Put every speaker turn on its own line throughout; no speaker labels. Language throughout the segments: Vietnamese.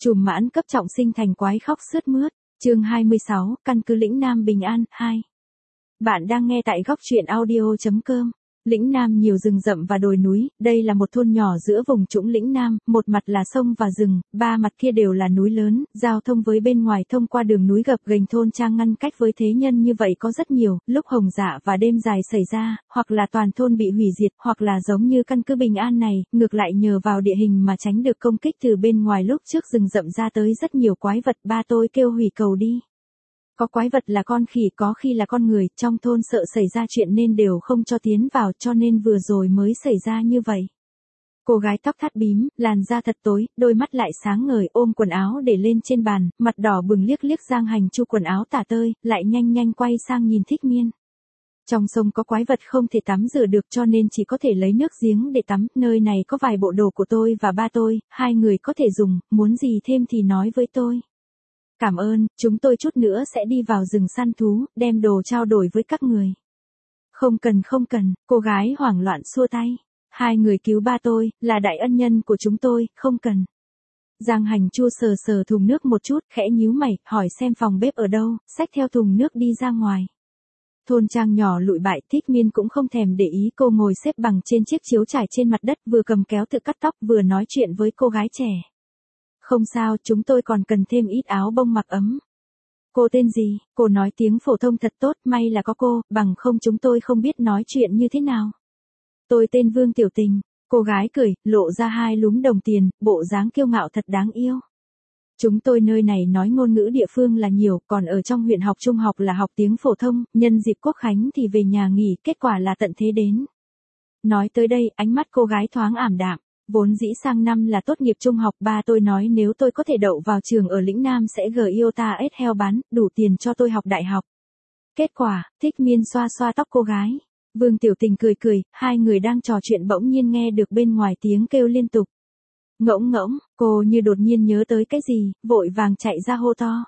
Trùm mãn cấp trọng sinh thành quái khóc sướt mướt. Chương 26, căn cứ lĩnh Nam Bình An 2. Bạn đang nghe tại góc truyện audio.com. Lĩnh Nam nhiều rừng rậm và đồi núi, đây là một thôn nhỏ giữa vùng trũng lĩnh Nam, một mặt là sông và rừng, ba mặt kia đều là núi lớn, giao thông với bên ngoài thông qua đường núi gập ghềnh thôn trang ngăn cách với thế nhân như vậy có rất nhiều, lúc hồng dạ và đêm dài xảy ra, hoặc là toàn thôn bị hủy diệt, hoặc là giống như căn cứ Bình An này, ngược lại nhờ vào địa hình mà tránh được công kích từ bên ngoài. Lúc trước rừng rậm ra tới rất nhiều quái vật, ba tôi kêu hủy cầu đi. Có quái vật là con khỉ, có khi là con người, trong thôn sợ xảy ra chuyện nên đều không cho tiến vào, cho nên vừa rồi mới xảy ra như vậy. Cô gái tóc thắt bím, làn da thật tối, đôi mắt lại sáng ngời, ôm quần áo để lên trên bàn, mặt đỏ bừng liếc liếc Giang Hành Chu quần áo tả tơi, lại nhanh nhanh quay sang nhìn Thích Miên. Trong sông có quái vật không thể tắm rửa được cho nên chỉ có thể lấy nước giếng để tắm, nơi này có vài bộ đồ của tôi và ba tôi, hai người có thể dùng, muốn gì thêm thì nói với tôi. Cảm ơn, chúng tôi chút nữa sẽ đi vào rừng săn thú, đem đồ trao đổi với các người. Không cần, cô gái hoảng loạn xua tay. Hai người cứu ba tôi, là đại ân nhân của chúng tôi, không cần. Giang Hành Chu sờ sờ thùng nước một chút, khẽ nhíu mày, hỏi xem phòng bếp ở đâu, xách theo thùng nước đi ra ngoài. Thôn trang nhỏ lụi bại, Thích Miên cũng không thèm để ý, cô ngồi xếp bằng trên chiếc chiếu trải trên mặt đất, vừa cầm kéo tự cắt tóc, vừa nói chuyện với cô gái trẻ. Không sao, chúng tôi còn cần thêm ít áo bông mặc ấm. Cô tên gì? Cô nói tiếng phổ thông thật tốt, may là có cô, bằng không chúng tôi không biết nói chuyện như thế nào. Tôi tên Vương Tiểu Tình. Cô gái cười, lộ ra hai lúm đồng tiền, bộ dáng kiêu ngạo thật đáng yêu. Chúng tôi nơi này nói ngôn ngữ địa phương là nhiều, còn ở trong huyện học trung học là học tiếng phổ thông, nhân dịp Quốc Khánh thì về nhà nghỉ, kết quả là tận thế đến. Nói tới đây, ánh mắt cô gái thoáng ảm đạm. Vốn dĩ sang năm là tốt nghiệp trung học, ba tôi nói nếu tôi có thể đậu vào trường ở lĩnh Nam sẽ iota ết heo bán, đủ tiền cho tôi học đại học. Kết quả, Thích Miên xoa xoa tóc cô gái. Vương Tiểu Tình cười, hai người đang trò chuyện bỗng nhiên nghe được bên ngoài tiếng kêu liên tục. Ngỗng, cô như đột nhiên nhớ tới cái gì, vội vàng chạy ra hô to.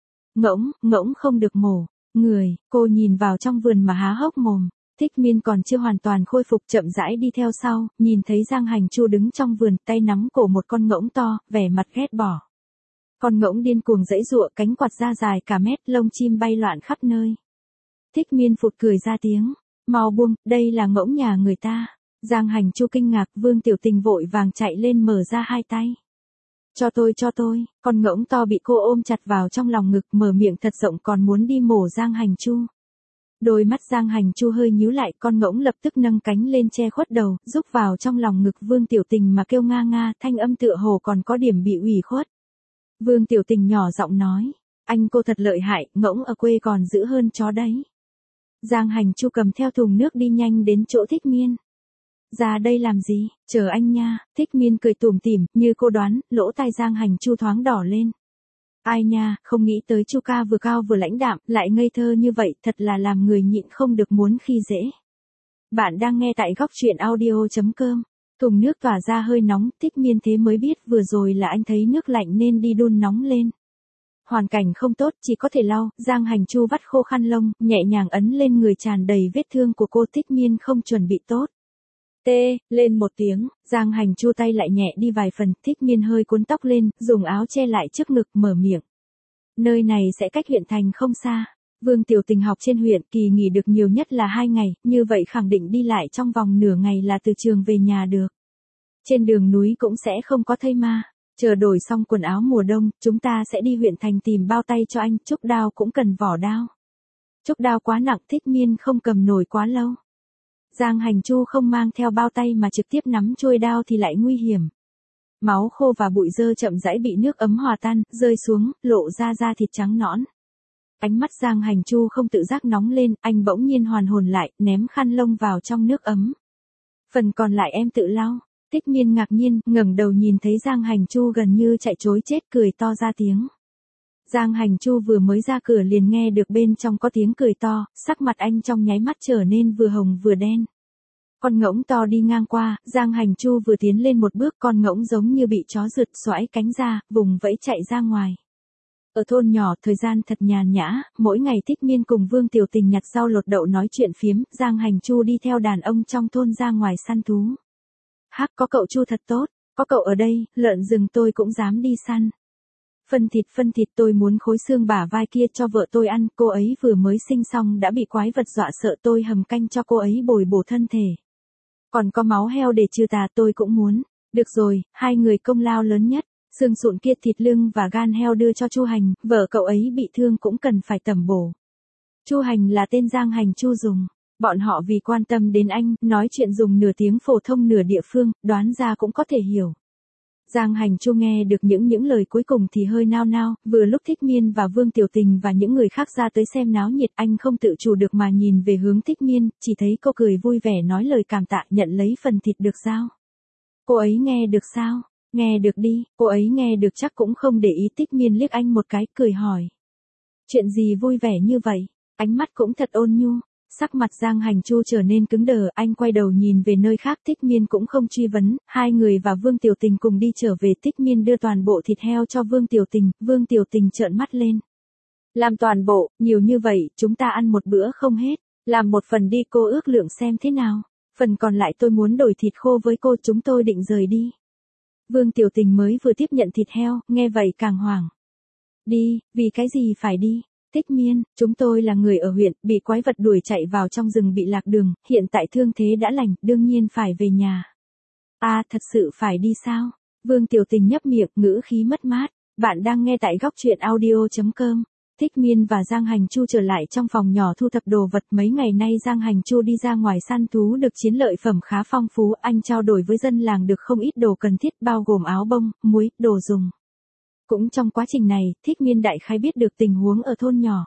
Ngỗng không được mổ. Người, cô nhìn vào trong vườn mà há hốc mồm. Thích Miên còn chưa hoàn toàn khôi phục, chậm rãi đi theo sau, nhìn thấy Giang Hành Chu đứng trong vườn, tay nắm cổ một con ngỗng to, vẻ mặt ghét bỏ. Con ngỗng điên cuồng giãy giụa, cánh quạt ra dài cả mét, lông chim bay loạn khắp nơi. Thích Miên phụt cười ra tiếng, mau buông, đây là ngỗng nhà người ta. Giang Hành Chu kinh ngạc, Vương Tiểu Tình vội vàng chạy lên mở ra hai tay. Cho tôi, con ngỗng to bị cô ôm chặt vào trong lòng ngực, mở miệng thật rộng còn muốn đi mổ Giang Hành Chu. Đôi mắt Giang Hành Chu hơi nhíu lại, con ngỗng lập tức nâng cánh lên che khuất đầu, rúc vào trong lòng ngực Vương Tiểu Tình mà kêu nga nga, thanh âm tựa hồ còn có điểm bị ủy khuất. Vương Tiểu Tình nhỏ giọng nói, anh cô thật lợi hại, ngỗng ở quê còn dữ hơn chó đấy. Giang Hành Chu cầm theo thùng nước đi nhanh đến chỗ Thích Miên. Ra đây làm gì, chờ anh nha. Thích Miên cười tủm tỉm, như cô đoán, lỗ tai Giang Hành Chu thoáng đỏ lên. Ai nha, không nghĩ tới Chu ca vừa cao vừa lãnh đạm, lại ngây thơ như vậy, thật là làm người nhịn không được muốn khi dễ. Bạn đang nghe tại góc truyện audio.com. Thùng nước tỏa ra hơi nóng, Thích Miên thế mới biết vừa rồi là anh thấy nước lạnh nên đi đun nóng lên. Hoàn cảnh không tốt, chỉ có thể lau. Giang Hành Chu vắt khô khăn lông, nhẹ nhàng ấn lên người tràn đầy vết thương của cô. Thích Miên không chuẩn bị tốt. Lên một tiếng, Giang Hành Chu tay lại nhẹ đi vài phần, Thích Miên hơi cuốn tóc lên, dùng áo che lại trước ngực, mở miệng. Nơi này sẽ cách huyện thành không xa. Vương Tiểu Tình học trên huyện, kỳ nghỉ được nhiều nhất là 2 ngày, như vậy khẳng định đi lại trong vòng nửa ngày là từ trường về nhà được. Trên đường núi cũng sẽ không có thây ma. Chờ đổi xong quần áo mùa đông, chúng ta sẽ đi huyện thành tìm bao tay cho anh, trúc đao cũng cần vỏ đao. Trúc đao quá nặng, Thích Miên không cầm nổi quá lâu. Giang Hành Chu không mang theo bao tay mà trực tiếp nắm chuôi đao thì lại nguy hiểm. Máu khô và bụi dơ chậm rãi bị nước ấm hòa tan, rơi xuống, lộ ra da thịt trắng nõn. Ánh mắt Giang Hành Chu không tự giác nóng lên, anh bỗng nhiên hoàn hồn lại, ném khăn lông vào trong nước ấm. Phần còn lại em tự lau. Thích Miên ngạc nhiên, ngẩng đầu nhìn thấy Giang Hành Chu gần như chạy trối chết, cười to ra tiếng. Giang Hành Chu vừa mới ra cửa liền nghe được bên trong có tiếng cười to, sắc mặt anh trong nháy mắt trở nên vừa hồng vừa đen. Con ngỗng to đi ngang qua, Giang Hành Chu vừa tiến lên một bước, con ngỗng giống như bị chó rượt xoãi cánh ra, vùng vẫy chạy ra ngoài. Ở thôn nhỏ, thời gian thật nhàn nhã, mỗi ngày Thích Miên cùng Vương Tiểu Tình nhặt rau lột đậu nói chuyện phiếm, Giang Hành Chu đi theo đàn ông trong thôn ra ngoài săn thú. Hắc, có cậu Chu thật tốt, có cậu ở đây, lợn rừng tôi cũng dám đi săn. Phân thịt tôi muốn khối xương bả vai kia cho vợ tôi ăn, cô ấy vừa mới sinh xong đã bị quái vật dọa sợ, tôi hầm canh cho cô ấy bồi bổ thân thể. Còn có máu heo để trừ tà tôi cũng muốn. Được rồi, hai người công lao lớn nhất. Xương sụn kia thịt lưng và gan heo đưa cho Chu Hành, vợ cậu ấy bị thương cũng cần phải tẩm bổ. Chu Hành là tên Giang Hành Chu dùng. Bọn họ vì quan tâm đến anh, nói chuyện dùng nửa tiếng phổ thông nửa địa phương, đoán ra cũng có thể hiểu. Giang Hành Chu nghe được những lời cuối cùng thì hơi nao nao, vừa lúc Thích Miên và Vương Tiểu Tình và những người khác ra tới xem náo nhiệt, anh không tự chủ được mà nhìn về hướng Thích Miên, chỉ thấy cô cười vui vẻ nói lời cảm tạ nhận lấy phần thịt được sao. Cô ấy nghe được sao? Nghe được đi, cô ấy nghe được chắc cũng không để ý. Thích Miên liếc anh một cái, cười hỏi. Chuyện gì vui vẻ như vậy? Ánh mắt cũng thật ôn nhu. Sắc mặt Giang Hành Chu trở nên cứng đờ, anh quay đầu nhìn về nơi khác. Thích Miên cũng không truy vấn, hai người và Vương Tiểu Tình cùng đi trở về. Thích Miên đưa toàn bộ thịt heo cho Vương Tiểu Tình trợn mắt lên. Làm toàn bộ, nhiều như vậy, chúng ta ăn một bữa không hết, làm một phần đi, cô ước lượng xem thế nào, phần còn lại tôi muốn đổi thịt khô với cô, chúng tôi định rời đi. Vương Tiểu Tình mới vừa tiếp nhận thịt heo, nghe vậy càng hoảng. Đi, vì cái gì phải đi? Thích Miên, chúng tôi là người ở huyện, bị quái vật đuổi chạy vào trong rừng bị lạc đường, hiện tại thương thế đã lành, đương nhiên phải về nhà. À, thật sự phải đi sao? Vương Tiểu Tình nhấp miệng, ngữ khí mất mát. Bạn đang nghe tại góc truyện audio.com. Thích Miên và Giang Hành Chu trở lại trong phòng nhỏ thu thập đồ vật. Mấy ngày nay Giang Hành Chu đi ra ngoài săn thú được chiến lợi phẩm khá phong phú, anh trao đổi với dân làng được không ít đồ cần thiết bao gồm áo bông, muối, đồ dùng. Cũng trong quá trình này, Thích Miên đại khái biết được tình huống ở thôn nhỏ.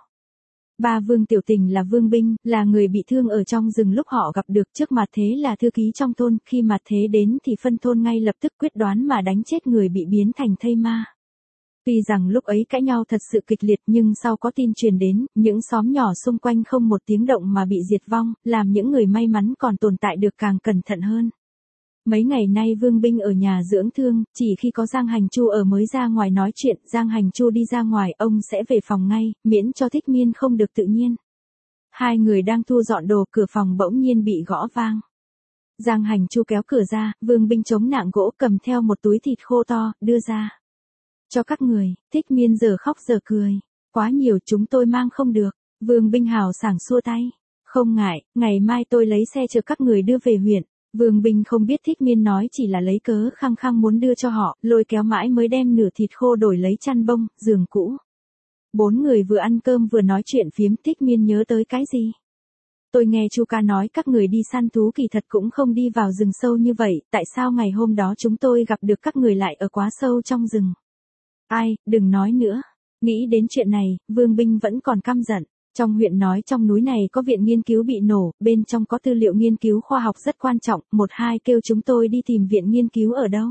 Ba Vương Tiểu Tình là Vương Binh, là người bị thương ở trong rừng lúc họ gặp được, trước mặt thế là thư ký trong thôn, khi mặt thế đến thì phân thôn ngay lập tức quyết đoán mà đánh chết người bị biến thành thây ma. Tuy rằng lúc ấy cãi nhau thật sự kịch liệt nhưng sau có tin truyền đến, những xóm nhỏ xung quanh không một tiếng động mà bị diệt vong, làm những người may mắn còn tồn tại được càng cẩn thận hơn. Mấy ngày nay Vương Binh ở nhà dưỡng thương, chỉ khi có Giang Hành Chu ở mới ra ngoài nói chuyện, Giang Hành Chu đi ra ngoài ông sẽ về phòng ngay, miễn cho Thích Miên không được tự nhiên. Hai người đang thu dọn đồ, cửa phòng bỗng nhiên bị gõ vang. Giang Hành Chu kéo cửa ra, Vương Binh chống nạng gỗ cầm theo một túi thịt khô to, đưa ra. Cho các người. Thích Miên giờ khóc giờ cười. Quá nhiều chúng tôi mang không được. Vương Binh hào sảng xua tay. Không ngại, ngày mai tôi lấy xe chở các người đưa về huyện. Vương Binh không biết Thích Miên nói chỉ là lấy cớ khăng khăng muốn đưa cho họ, lôi kéo mãi mới đem nửa thịt khô đổi lấy chăn bông, giường cũ. Bốn người vừa ăn cơm vừa nói chuyện phiếm. Thích Miên nhớ tới cái gì? Tôi nghe Chu ca nói các người đi săn thú kỳ thật cũng không đi vào rừng sâu như vậy, tại sao ngày hôm đó chúng tôi gặp được các người lại ở quá sâu trong rừng? Ai, đừng nói nữa. Nghĩ đến chuyện này, Vương Binh vẫn còn căm giận. Trong huyện nói trong núi này có viện nghiên cứu bị nổ, bên trong có tư liệu nghiên cứu khoa học rất quan trọng, 1-2 kêu chúng tôi đi tìm viện nghiên cứu ở đâu.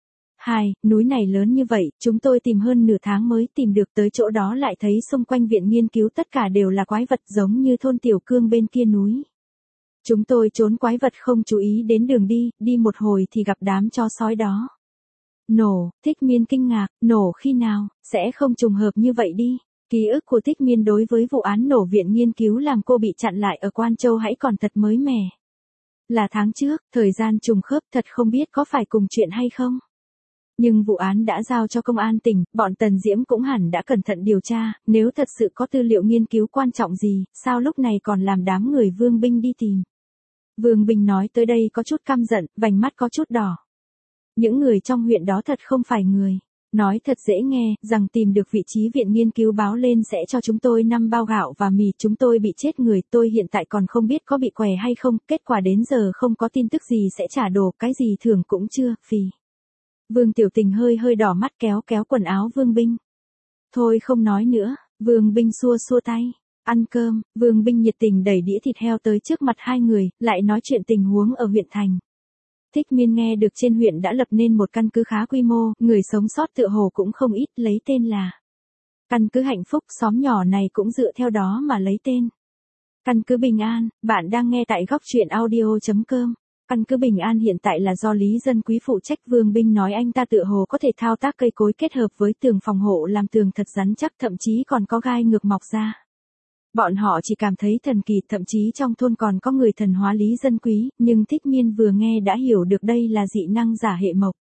2, núi này lớn như vậy, chúng tôi tìm hơn nửa tháng mới tìm được, tới chỗ đó lại thấy xung quanh viện nghiên cứu tất cả đều là quái vật giống như thôn Tiểu Cương bên kia núi. Chúng tôi trốn quái vật không chú ý đến đường đi, đi một hồi thì gặp đám chó sói đó. Nổ, Thích Miên kinh ngạc, nổ khi nào, sẽ không trùng hợp như vậy đi. Ký ức của Thích Miên đối với vụ án nổ viện nghiên cứu làm cô bị chặn lại ở Quan Châu hãy còn thật mới mẻ. Là tháng trước, thời gian trùng khớp, thật không biết có phải cùng chuyện hay không. Nhưng vụ án đã giao cho công an tỉnh, bọn Tần Diễm cũng hẳn đã cẩn thận điều tra, nếu thật sự có tư liệu nghiên cứu quan trọng gì, sao lúc này còn làm đám người Vương Binh đi tìm. Vương Binh nói tới đây có chút căm giận, vành mắt có chút đỏ. Những người trong huyện đó thật không phải người. Nói thật dễ nghe, rằng tìm được vị trí viện nghiên cứu báo lên sẽ cho chúng tôi 5 bao gạo và mì, chúng tôi bị chết người, tôi hiện tại còn không biết có bị què hay không, kết quả đến giờ không có tin tức gì sẽ trả đồ, cái gì thưởng cũng chưa, phì. Vương Tiểu Tình hơi đỏ mắt kéo quần áo Vương Binh. Thôi không nói nữa, Vương Binh xua tay. Ăn cơm, Vương Binh nhiệt tình đẩy đĩa thịt heo tới trước mặt hai người, lại nói chuyện tình huống ở huyện thành. Thích Miên nghe được trên huyện đã lập nên một căn cứ khá quy mô, người sống sót tựa hồ cũng không ít, lấy tên là Căn cứ Hạnh Phúc, xóm nhỏ này cũng dựa theo đó mà lấy tên. Căn cứ Bình An, bạn đang nghe tại góc truyện audio.com. Căn cứ Bình An hiện tại là do Lý Dân Quý phụ trách. Vương Binh nói anh ta tựa hồ có thể thao tác cây cối kết hợp với tường phòng hộ làm tường thật rắn chắc, thậm chí còn có gai ngược mọc ra. Bọn họ chỉ cảm thấy thần kỳ, thậm chí trong thôn còn có người thần hóa Lý Dân Quý, nhưng Thích Miên vừa nghe đã hiểu được đây là dị năng giả hệ mộc.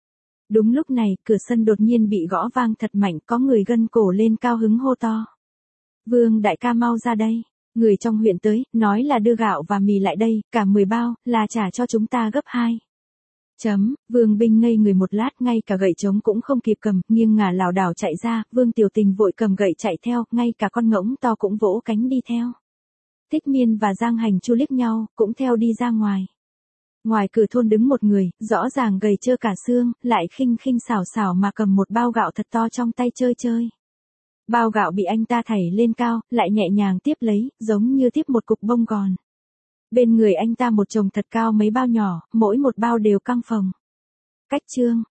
Đúng lúc này, cửa sân đột nhiên bị gõ vang thật mạnh, có người gân cổ lên cao hứng hô to. Vương đại ca mau ra đây. Người trong huyện tới, nói là đưa gạo và mì lại đây, cả 10 bao, là trả cho chúng ta gấp 2. Vương Binh ngây người một lát, ngay cả gậy trống cũng không kịp cầm, nghiêng ngả lảo đảo chạy ra, Vương Tiểu Tình vội cầm gậy chạy theo, ngay cả con ngỗng to cũng vỗ cánh đi theo. Tích Miên và Giang Hành Chu liếc nhau, cũng theo đi ra ngoài. Ngoài cửa thôn đứng một người, rõ ràng gầy trơ cả xương, lại khinh khinh xảo xảo mà cầm một bao gạo thật to trong tay chơi chơi. Bao gạo bị anh ta thảy lên cao, lại nhẹ nhàng tiếp lấy, giống như tiếp một cục bông gòn. Bên người anh ta một chồng thật cao mấy bao nhỏ, mỗi một bao đều căng phồng. Cách chương